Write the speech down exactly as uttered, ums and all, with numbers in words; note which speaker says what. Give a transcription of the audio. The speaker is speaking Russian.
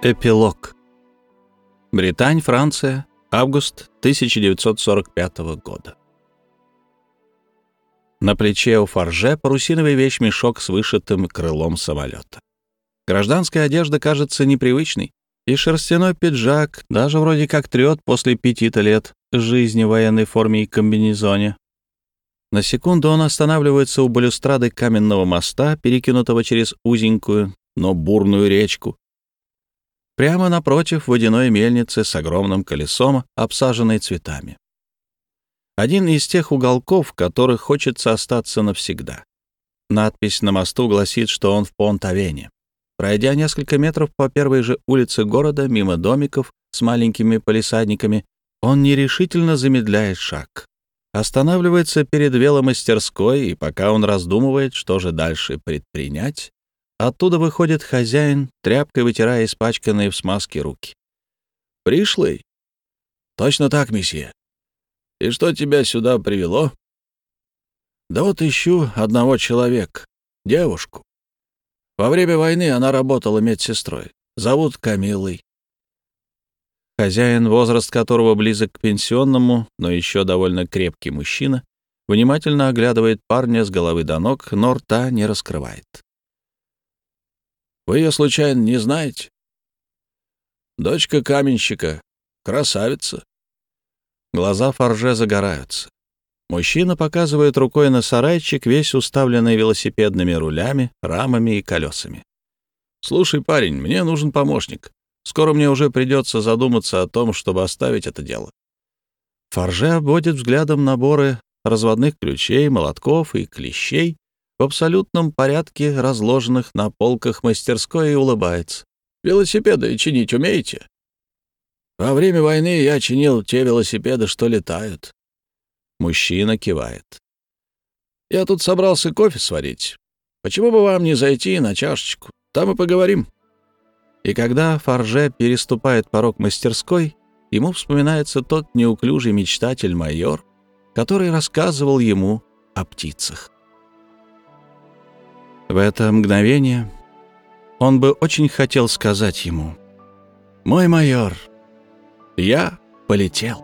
Speaker 1: Эпилог. Британь, Франция, август тысяча девятьсот сорок пятого года. На плече у Форже парусиновый вещмешок с вышитым крылом самолета. Гражданская одежда кажется непривычной, и шерстяной пиджак даже вроде как трет после пяти-то лет жизни в военной форме и комбинезоне. На секунду он останавливается у балюстрады каменного моста, перекинутого через узенькую, но бурную речку. Прямо напротив водяной мельницы с огромным колесом, обсаженной цветами. Один из тех уголков, в которых хочется остаться навсегда. Надпись на мосту гласит, что он в Понт-Авене. Пройдя несколько метров по первой же улице города, мимо домиков с маленькими палисадниками, он нерешительно замедляет шаг. Останавливается перед веломастерской, и пока он раздумывает, что же дальше предпринять, оттуда выходит хозяин, тряпкой вытирая испачканные в смазке руки. «Пришлый?» «Точно так, месье. И что тебя сюда привело?» «Да вот ищу одного человека, девушку. Во время войны она работала медсестрой. Зовут Камиллой». Хозяин, возраст которого близок к пенсионному, но еще довольно крепкий мужчина, внимательно оглядывает парня с головы до ног, но рта не раскрывает. «Вы ее, случайно, не знаете?» «Дочка каменщика. Красавица». Глаза Форже загораются. Мужчина показывает рукой на сарайчик, весь уставленный велосипедными рулями, рамами и колесами. «Слушай, парень, мне нужен помощник. Скоро мне уже придется задуматься о том, чтобы оставить это дело». Форже обводит взглядом наборы разводных ключей, молотков и клещей, в абсолютном порядке разложенных на полках мастерской, и улыбается. «Велосипеды чинить умеете?» «Во время войны я чинил те велосипеды, что летают». Мужчина кивает. «Я тут собрался кофе сварить. Почему бы вам не зайти на чашечку? Там и поговорим». И когда Форже переступает порог мастерской, ему вспоминается тот неуклюжий мечтатель-майор, который рассказывал ему о птицах. В это мгновение он бы очень хотел сказать ему: «Мой майор, я полетел».